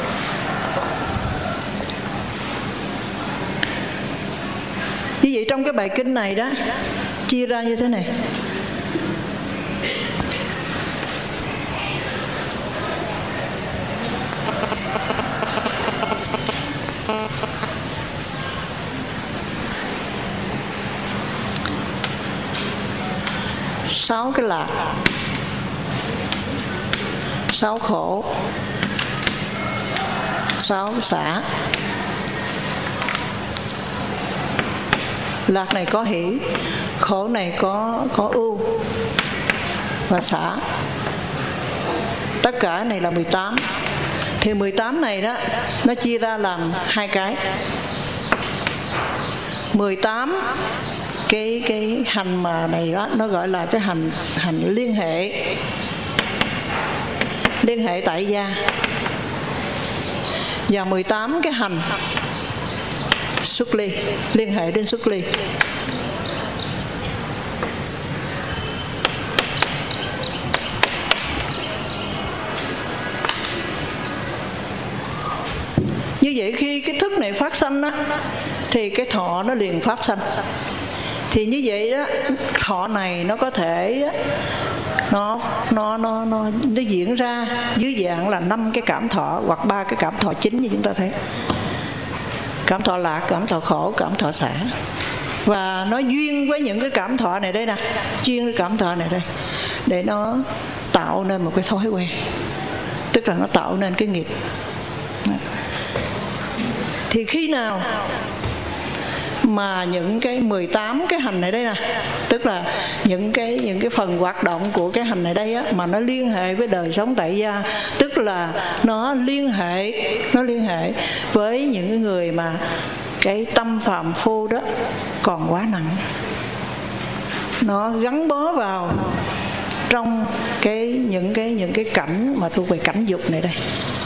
Như vậy trong cái bài kinh này đó chia ra như thế này. Sáu cái lạc, 6 khổ, 6 cái xả. Lạc này có hỷ, khổ này có ưu và xả. Tất cả này là 18. Thì 18 này đó nó chia ra làm 2 cái. 18 cái hành mà này đó nó gọi là cái hành liên hệ tại gia, và 18 cái hành xuất ly, liên hệ đến xuất ly. Như vậy khi cái thức này phát sanh á, thì cái thọ nó liền phát sanh. Thì như vậy đó, thọ này nó có thể nó diễn ra dưới dạng là 5 cái cảm thọ hoặc 3 cái cảm thọ chính như chúng ta thấy. Cảm thọ lạc, cảm thọ khổ, cảm thọ xả. Và nó duyên với những cái cảm thọ này đây nè, duyên với cảm thọ này đây, để nó tạo nên một cái thói quen, tức là nó tạo nên cái nghiệp. Thì khi nào mà những cái 18 cái hành này đây nè, tức là những cái phần hoạt động của cái hành này đây á, mà nó liên hệ với đời sống tại gia, tức là nó liên hệ với những người mà cái tâm phàm phu đó còn quá nặng, nó gắn bó vào trong những cái cảnh mà thuộc về cảnh dục này đây,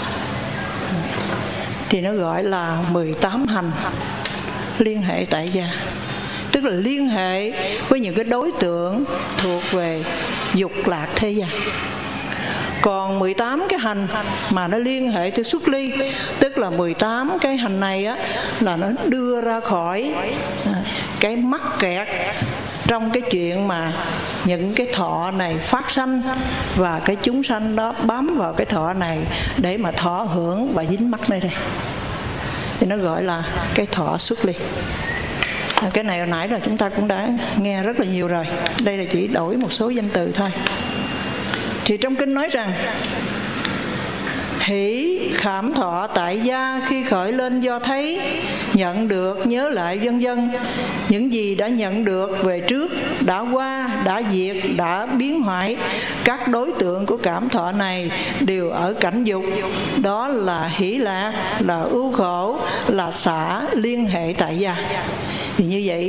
thì nó gọi là 18 hành liên hệ tại gia, tức là liên hệ với những cái đối tượng thuộc về dục lạc thế gian. Còn 18 cái hành mà nó liên hệ tới xuất ly, tức là 18 cái hành này á, là nó đưa ra khỏi cái mắc kẹt trong cái chuyện mà những cái thọ này phát sanh, và cái chúng sanh đó bám vào cái thọ này để mà thọ hưởng và dính mắc nơi đây, thì nó gọi là cái thọ xuất ly. Cái này hồi nãy là chúng ta cũng đã nghe rất là nhiều rồi, đây là chỉ đổi một số danh từ thôi. Thì trong kinh nói rằng hỷ khảm thọ tại gia khi khởi lên do thấy, nhận được, nhớ lại, vân vân. Những gì đã nhận được về trước, đã qua, đã diệt, đã biến hoại. Các đối tượng của cảm thọ này đều ở cảnh dục. Đó là hỷ lạc, là ưu khổ, là xả liên hệ tại gia. Thì như vậy,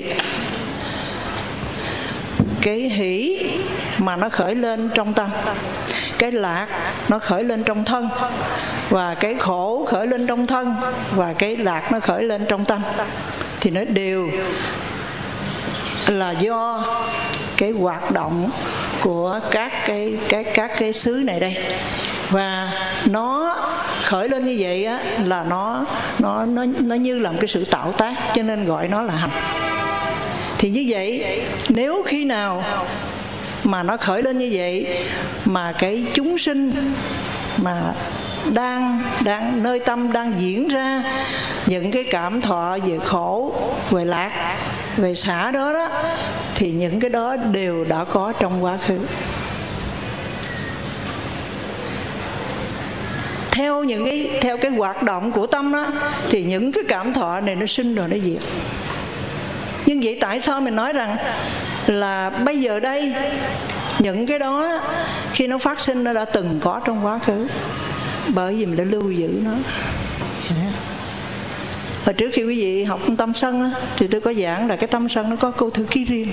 cái hỷ mà nó khởi lên trong tâm, cái lạc nó khởi lên trong thân, và cái khổ khởi lên trong thân, và cái lạc nó khởi lên trong tâm, thì nó đều là do cái hoạt động của các cái xứ này đây. Và nó khởi lên như vậy á, là nó như là một cái sự tạo tác, cho nên gọi nó là hành. Thì như vậy, nếu khi nào mà nó khởi lên như vậy, mà cái chúng sinh mà đang nơi tâm đang diễn ra những cái cảm thọ về khổ, về lạc, về xả đó đó, thì những cái đó đều đã có trong quá khứ. theo cái hoạt động của tâm đó, thì những cái cảm thọ này nó sinh rồi nó diệt. Nhưng vậy tại sao mình nói rằng là bây giờ đây những cái đó khi nó phát sinh nó đã từng có trong quá khứ, bởi vì mình đã lưu giữ nó. Hồi trước khi quý vị học tâm sân á, thì tôi có giảng là cái tâm sân nó có câu thư ký riêng.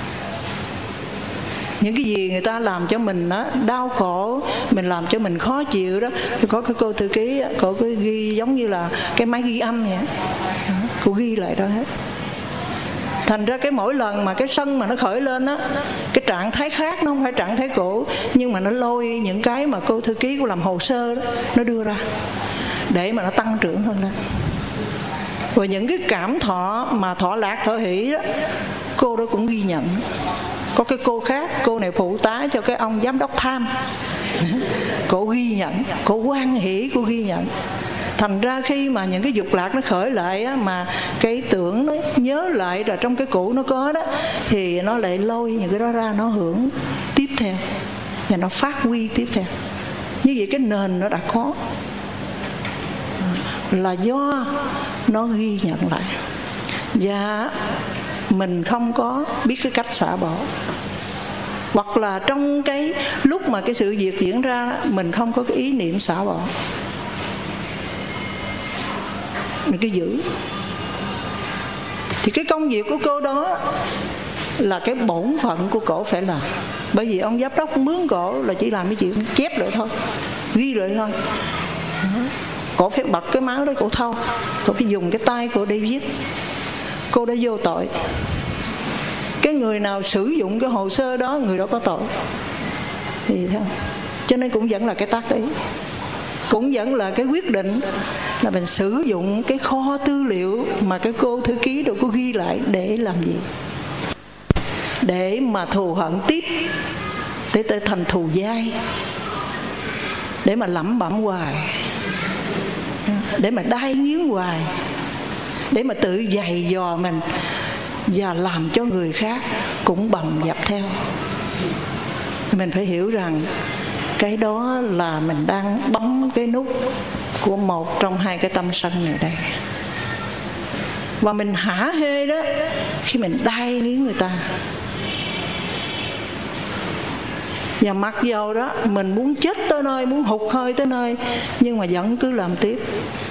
Những cái gì người ta làm cho mình á, đau khổ, mình làm cho mình khó chịu đó, thì có cái cô thư ký, cô cứ ghi giống như là cái máy ghi âm vậy, cô ghi lại đó hết. Thành ra cái mỗi lần mà cái sân mà nó khởi lên á, cái trạng thái khác, nó không phải trạng thái cũ, nhưng mà nó lôi những cái mà cô thư ký của làm hồ sơ đó, nó đưa ra để mà nó tăng trưởng hơn lên. Và những cái cảm thọ mà thọ lạc thọ hỷ đó, cô đó cũng ghi nhận. Có cái cô khác, cô này phụ tá cho cái ông giám đốc tham, cô ghi nhận, cô hoan hỷ, cô ghi nhận. Thành ra khi mà những cái dục lạc nó khởi lại á, mà cái tưởng nó nhớ lại rồi trong cái cũ nó có đó, thì nó lại lôi những cái đó ra, nó hưởng tiếp theo và nó phát huy tiếp theo. Như vậy cái nền nó đã có, là do nó ghi nhận lại. Và mình không có biết cái cách xả bỏ, hoặc là trong cái lúc mà cái sự việc diễn ra, mình không có cái ý niệm xả bỏ, mình cứ giữ. Thì cái công việc của cô đó là cái bổn phận của cổ phải làm. Bởi vì ông giám đốc mướn cổ là chỉ làm cái chuyện chép lại thôi, ghi lại thôi. Cổ phải bật cái máu đó cổ thâu, cổ phải dùng cái tay cổ để viết. Cô đã vô tội. Cái người nào sử dụng cái hồ sơ đó, người đó có tội. Thì theo, cho nên cũng vẫn là cái tác ý, cũng vẫn là cái quyết định là mình sử dụng cái kho tư liệu mà cái cô thư ký đâu có ghi lại để làm gì? Để mà thù hận tiếp, để tới thành thù dai, để mà lẩm bẩm hoài, để mà đai nghiến hoài, để mà tự giày dò mình và làm cho người khác cũng bầm dập theo. Mình phải hiểu rằng cái đó là mình đang bấm cái nút của một trong hai cái tâm sân này đây. Và mình hả hê đó khi mình đai nghiến người ta. Và mặc dầu đó mình muốn chết tới nơi, muốn hụt hơi tới nơi, nhưng mà vẫn cứ làm tiếp.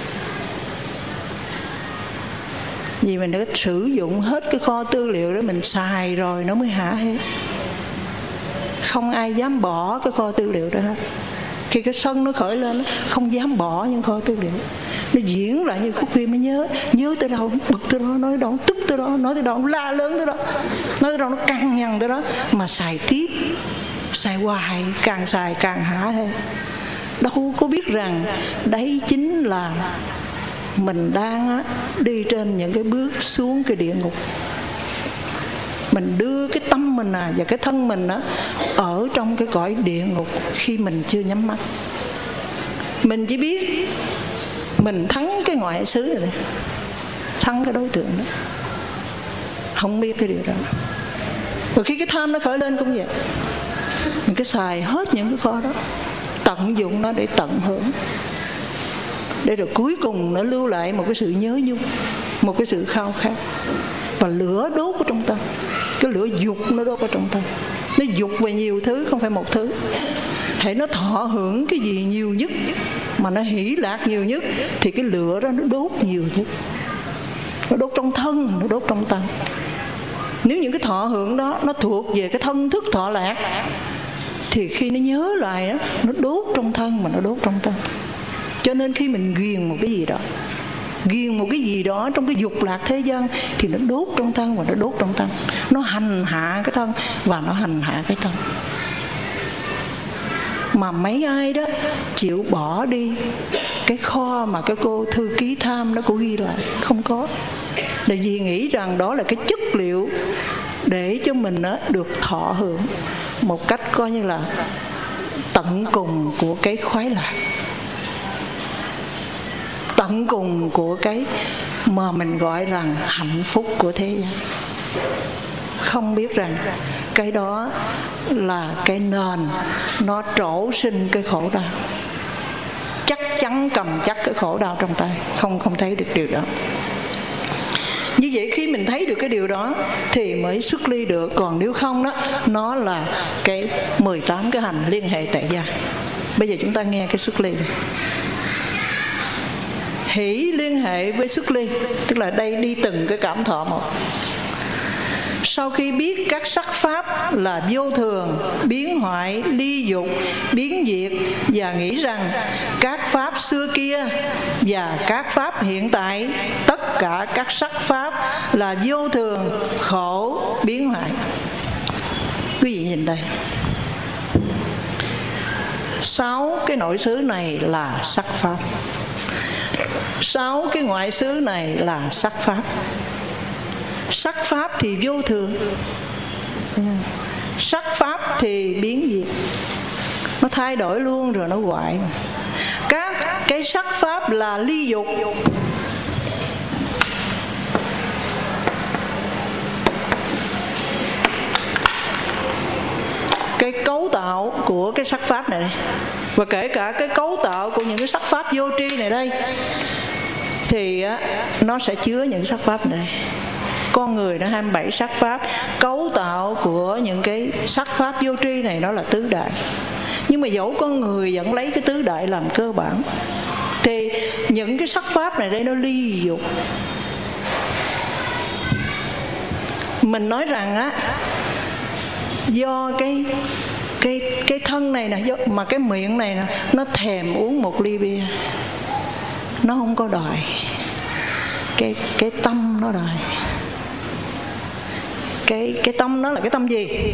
Vì mình đã sử dụng hết cái kho tư liệu đó, mình xài rồi nó mới hả hết. Không ai dám bỏ cái kho tư liệu đó hết. Khi cái sân nó khởi lên, không dám bỏ những kho tư liệu. Nó diễn lại như khúc phim, mới nhớ tới đâu, bực tới đó, nói đâu, tức tới đó, nói tới đâu, la lớn tới đó, nói tới đâu nó căng nhằn tới đó, mà xài tiếp, xài hoài, càng xài càng hả hết. Đâu có biết rằng đấy chính là mình đang đi trên những cái bước xuống cái địa ngục. Mình đưa cái tâm mình và cái thân mình ở trong cái cõi địa ngục khi mình chưa nhắm mắt. Mình chỉ biết mình thắng cái ngoại xứ này, thắng cái đối tượng đó, không biết cái điều đó. Và khi cái tham nó khởi lên cũng vậy, mình cứ xài hết những cái kho đó, tận dụng nó để tận hưởng, để rồi cuối cùng nó lưu lại một cái sự nhớ nhung, một cái sự khao khát. Và lửa đốt ở trong tâm, cái lửa dục nó đốt ở trong tâm. Nó dục về nhiều thứ, không phải một thứ. Hãy nó thọ hưởng cái gì nhiều nhất, mà nó hỷ lạc nhiều nhất, thì cái lửa đó nó đốt nhiều nhất. Nó đốt trong thân, nó đốt trong tâm. Nếu những cái thọ hưởng đó nó thuộc về cái thân thức thọ lạc, thì khi nó nhớ lại đó, nó đốt trong thân mà nó đốt trong tâm. Cho nên khi mình ghiền một cái gì đó, ghiền một cái gì đó trong cái dục lạc thế gian, thì nó đốt trong thân và nó đốt trong tâm. Nó hành hạ cái thân và nó hành hạ cái tâm. Mà mấy ai đó chịu bỏ đi cái kho mà cái cô thư ký tham nó cũng ghi lại, không có. Là vì nghĩ rằng đó là cái chất liệu để cho mình được thọ hưởng một cách coi như là tận cùng của cái khoái lạc, tận cùng của cái mà mình gọi rằng hạnh phúc của thế gian. Không biết rằng cái đó là cái nền nó trổ sinh cái khổ đau. Chắc chắn chắn cầm chắc cái khổ đau trong tay, không thấy được điều đó. Như vậy khi mình thấy được cái điều đó thì mới xuất ly được. Còn nếu không đó, nó là cái 18 cái hành liên hệ tại gia. Bây giờ chúng ta nghe cái xuất ly này. Hỷ liên hệ với xuất ly, tức là đây đi từng cái cảm thọ một. Sau khi biết các sắc pháp là vô thường, biến hoại, ly dục, biến diệt, và nghĩ rằng các pháp xưa kia và các pháp hiện tại, tất cả các sắc pháp là vô thường, khổ, biến hoại. Quý vị nhìn đây, 6 cái nội xứ này là sắc pháp, 6 cái ngoại xứ này là sắc pháp. Sắc pháp thì vô thường, sắc pháp thì biến diệt, nó thay đổi luôn rồi nó hoại. Các cái sắc pháp là ly dục, cái cấu tạo của cái sắc pháp này, và kể cả cái cấu tạo của những cái sắc pháp vô tri này đây, thì nó sẽ chứa những sắc pháp này. Con người nó 27 sắc pháp, cấu tạo của những cái sắc pháp vô tri này nó là tứ đại. Nhưng mà dẫu con người vẫn lấy cái tứ đại làm cơ bản, thì những cái sắc pháp này đây nó ly dục. Mình nói rằng á, do cái thân này nè, mà cái miệng này nè, nó thèm uống một ly bia, nó không có đòi. Cái tâm nó đòi. Cái tâm nó là cái tâm gì?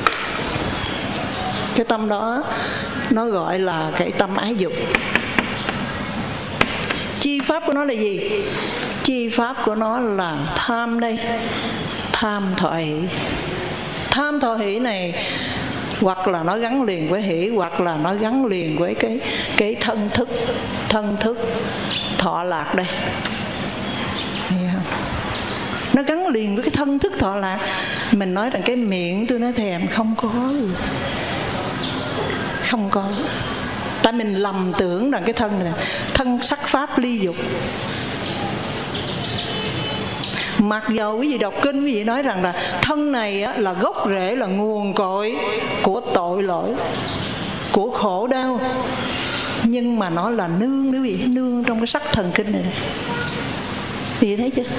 Cái tâm đó nó gọi là cái tâm ái dục. Chi pháp của nó là gì? Chi pháp của nó là tham đây, tham thọ hỷ. Tham thọ hỷ này hoặc là nó gắn liền với hỷ, hoặc là nó gắn liền với cái thân thức thọ lạc đây. Nó gắn liền với cái thân thức thọ lạc. Mình nói rằng cái miệng tôi nó thèm, không có. Tại mình lầm tưởng rằng cái thân này thân sắc pháp ly dục. Mặc dầu quý vị đọc kinh, quý vị nói rằng là thân này là gốc rễ, là nguồn cội của tội lỗi, của khổ đau, nhưng mà nó là nương, quý vị, nương trong cái sắc thần kinh này. Quý vị thấy chưa?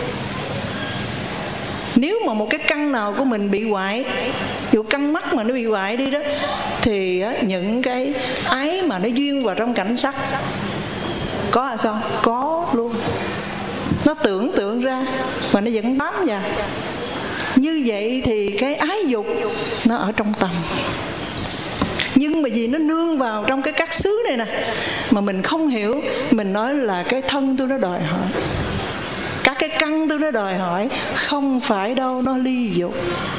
Nếu mà một cái căn nào của mình bị hoại, dù căn mắt mà nó bị hoại đi đó, thì những cái ái mà nó duyên vào trong cảnh sắc có hay không? Có luôn. Nó tưởng tượng ra và nó vẫn bám vào. Như vậy thì cái ái dục nó ở trong tâm. Nhưng mà vì nó nương vào trong cái các xứ này nè, mà mình không hiểu, mình nói là cái thân tôi nó đòi hỏi, các cái căn tôi nó đòi hỏi. Không phải đâu, nó ly dục.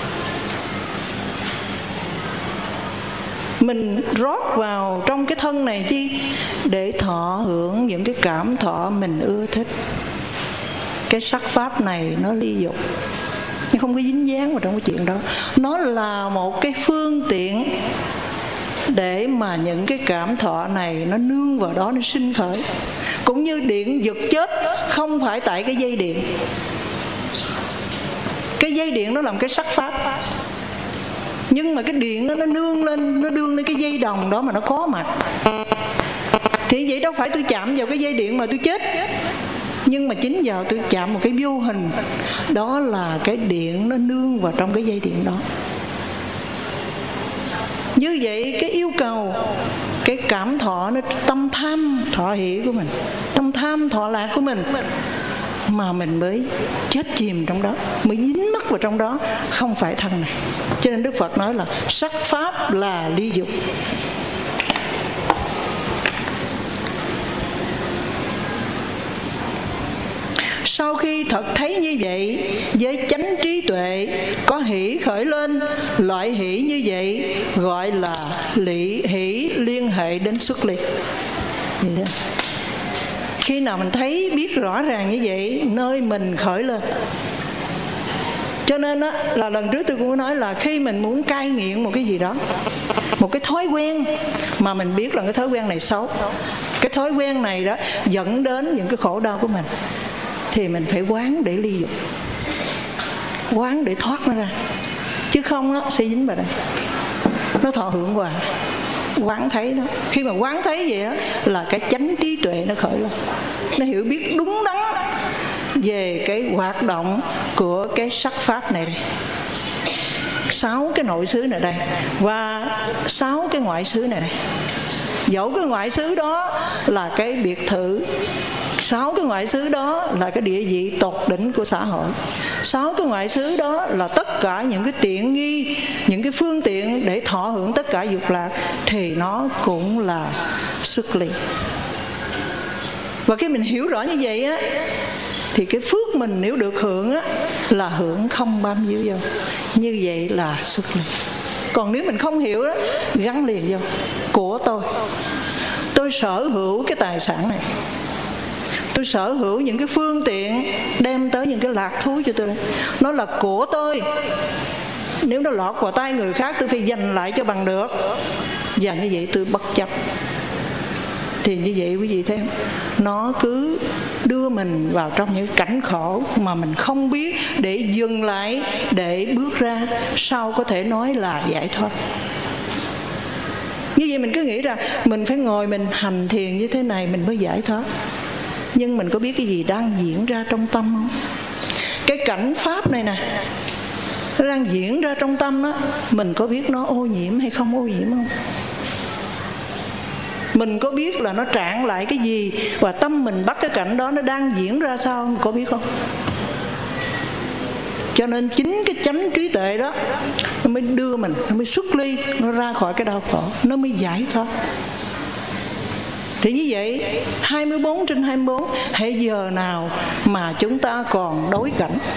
Mình rót vào trong cái thân này chi? Để thọ hưởng những cái cảm thọ mình ưa thích. Cái sắc pháp này nó ly dục, nhưng không có dính dáng vào trong cái chuyện đó. Nó là một cái phương tiện để mà những cái cảm thọ này nó nương vào đó, nó sinh khởi. Cũng như điện giật chết không phải tại cái dây điện. Cái dây điện nó làm cái sắc pháp, nhưng mà cái điện đó, nó nương lên, nó đương lên cái dây đồng đó mà nó có mặt. Thì vậy đâu phải tôi chạm vào cái dây điện mà tôi chết, nhưng mà chính vào tôi chạm một cái vô hình, đó là cái điện nó nương vào trong cái dây điện đó. Như vậy cái yêu cầu, cái cảm thọ, nó tâm tham thọ hỷ của mình, tâm tham thọ lạc của mình, mà mình mới chết chìm trong đó, mới dính mắc vào trong đó, không phải thân này. Cho nên Đức Phật nói là sắc pháp là ly dục. Sau khi thật thấy như vậy, với chánh trí tuệ có hỷ khởi lên, loại hỷ như vậy gọi là hỷ liên hệ đến xuất ly. Khi nào mình thấy biết rõ ràng như vậy, nơi mình khởi lên. Cho nên là lần trước tôi cũng nói là khi mình muốn cai nghiện một cái gì đó, một cái thói quen mà mình biết là cái thói quen này xấu, cái thói quen này đó dẫn đến những cái khổ đau của mình, thì mình phải quán để ly dục, quán để thoát nó ra, chứ không nó sẽ dính vào đây, nó thọ hưởng hoài. Quán thấy đó, khi mà quán thấy vậy đó là cái chánh trí tuệ nó khởi lên, nó hiểu biết đúng đắn về cái hoạt động của cái sắc pháp này đây, 6 cái nội xứ này đây và 6 cái ngoại xứ này đây. Dẫu cái ngoại xứ đó là cái biệt thự, 6 cái ngoại xứ đó là cái địa vị tột đỉnh của xã hội, 6 cái ngoại xứ đó là tất cả những cái tiện nghi, những cái phương tiện để thọ hưởng tất cả dục lạc, thì nó cũng là xuất ly. Và khi mình hiểu rõ như vậy á, thì cái phước mình nếu được hưởng á, là hưởng không bám víu vô, như vậy là xuất ly. Còn nếu mình không hiểu đó, gắn liền vô của tôi sở hữu cái tài sản này, tôi sở hữu những cái phương tiện đem tới những cái lạc thú cho tôi, nó là của tôi. Nếu nó lọt vào tay người khác, tôi phải giành lại cho bằng được, và như vậy tôi bất chấp. Thì như vậy quý vị thấy, nó cứ đưa mình vào trong những cảnh khổ mà mình không biết để dừng lại, để bước ra, sau có thể nói là giải thoát. Như vậy mình cứ nghĩ rằng mình phải ngồi mình hành thiền như thế này mình mới giải thoát. Nhưng mình có biết cái gì đang diễn ra trong tâm không? Cái cảnh pháp này nè, nó đang diễn ra trong tâm á, mình có biết nó ô nhiễm hay không ô nhiễm không? Mình có biết là nó trạng lại cái gì, và tâm mình bắt cái cảnh đó nó đang diễn ra sao, mình có biết không? Cho nên chính cái chánh trí tuệ đó nó mới đưa mình, nó mới xuất ly, nó ra khỏi cái đau khổ, nó mới giải thoát. Thì như vậy 24/24, hễ giờ nào mà chúng ta còn đối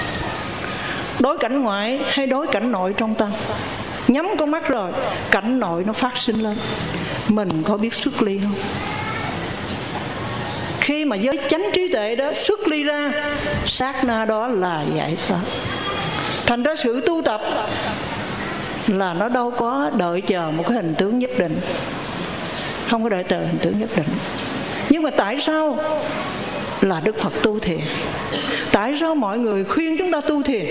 cảnh ngoại hay đối cảnh nội trong tâm, nhắm con mắt rồi cảnh nội nó phát sinh lên, mình có biết xuất ly không? Khi mà với chánh trí tuệ đó xuất ly ra, sát na đó là giải thoát. Thành ra sự tu tập là nó đâu có đợi chờ một cái hình tướng nhất định, không có đợi chờ hình tướng nhất định. Nhưng mà tại sao là Đức Phật tu thiền? Tại sao mọi người khuyên chúng ta tu thiền?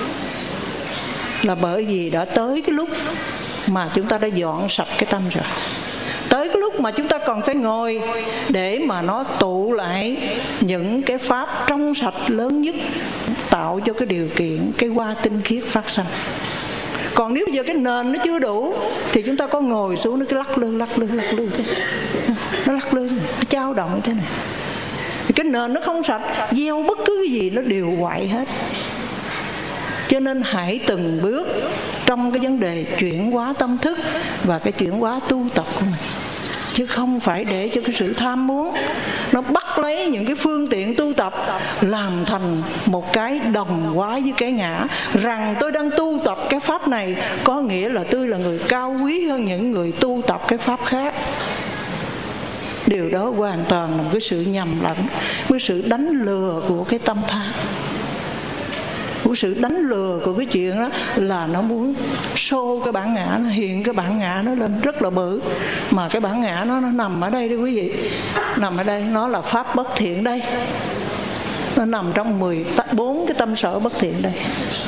Là bởi vì đã tới cái lúc mà chúng ta đã dọn sạch cái tâm rồi, tới cái lúc mà chúng ta còn phải ngồi để mà nó tụ lại những cái pháp trong sạch lớn nhất, tạo cho cái điều kiện cái hoa tinh khiết phát sinh. Còn nếu bây giờ cái nền nó chưa đủ thì chúng ta có ngồi xuống nó cứ lắc lư thế. Nó lắc lư, nó chao động như thế này. Cái nền nó không sạch, gieo bất cứ cái gì nó đều hoại hết. Cho nên hãy từng bước trong cái vấn đề chuyển hóa tâm thức và cái chuyển hóa tu tập của mình, chứ không phải để cho cái sự tham muốn nó bắt lấy những cái phương tiện tu tập, làm thành một cái đồng hóa với cái ngã, rằng tôi đang tu tập cái pháp này có nghĩa là tôi là người cao quý hơn những người tu tập cái pháp khác. Điều đó hoàn toàn là một cái sự nhầm lẫn, một sự đánh lừa của cái tâm tham. Một sự đánh lừa của cái chuyện đó là nó muốn show cái bản ngã, nó hiện cái bản ngã nó lên rất là bự, mà cái bản ngã nó nằm ở đây đấy quý vị, nằm ở đây, nó là pháp bất thiện đây, nó nằm trong 14 cái tâm sở bất thiện đây,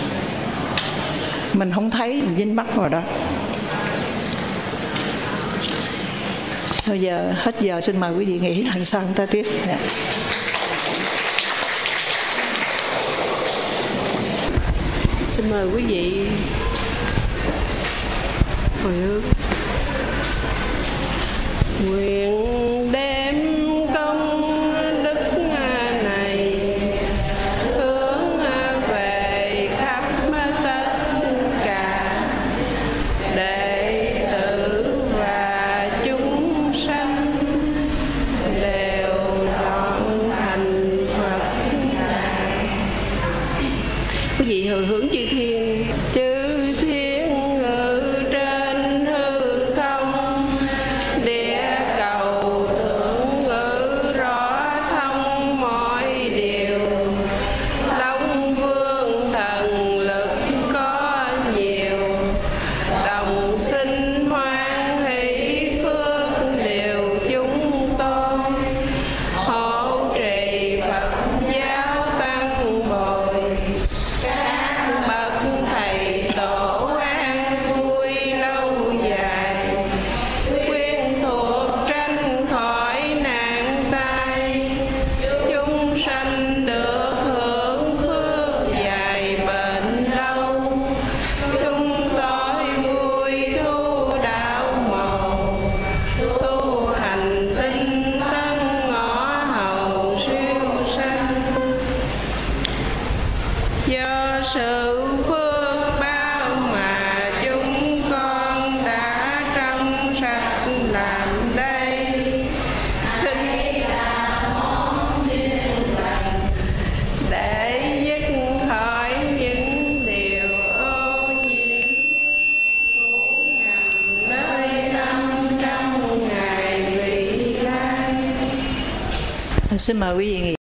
mình không thấy, mình dính mắc vào đó. Bây giờ hết giờ, xin mời quý vị nghỉ, lần sau chúng ta tiếp. Xin mời quý vị hồi hướng. Nguyện đem công đức này hướng về khắp tất cả đệ tử và chúng sanh đều trọn thành Phật đạo. Quý vị hồi hướng chư thiên. Chư thiên ngự trên hư không, địa cầu thượng ngự rõ thông mọi điều. Long vương thần lực có nhiều, đồng sinh hoan do sự phước báo mà chúng con đã trong sạch làm đây, xin để dứt khỏi những điều ô nhiễm của ngầm nơi tâm trong ngày vị lai. Xin mời quý vị.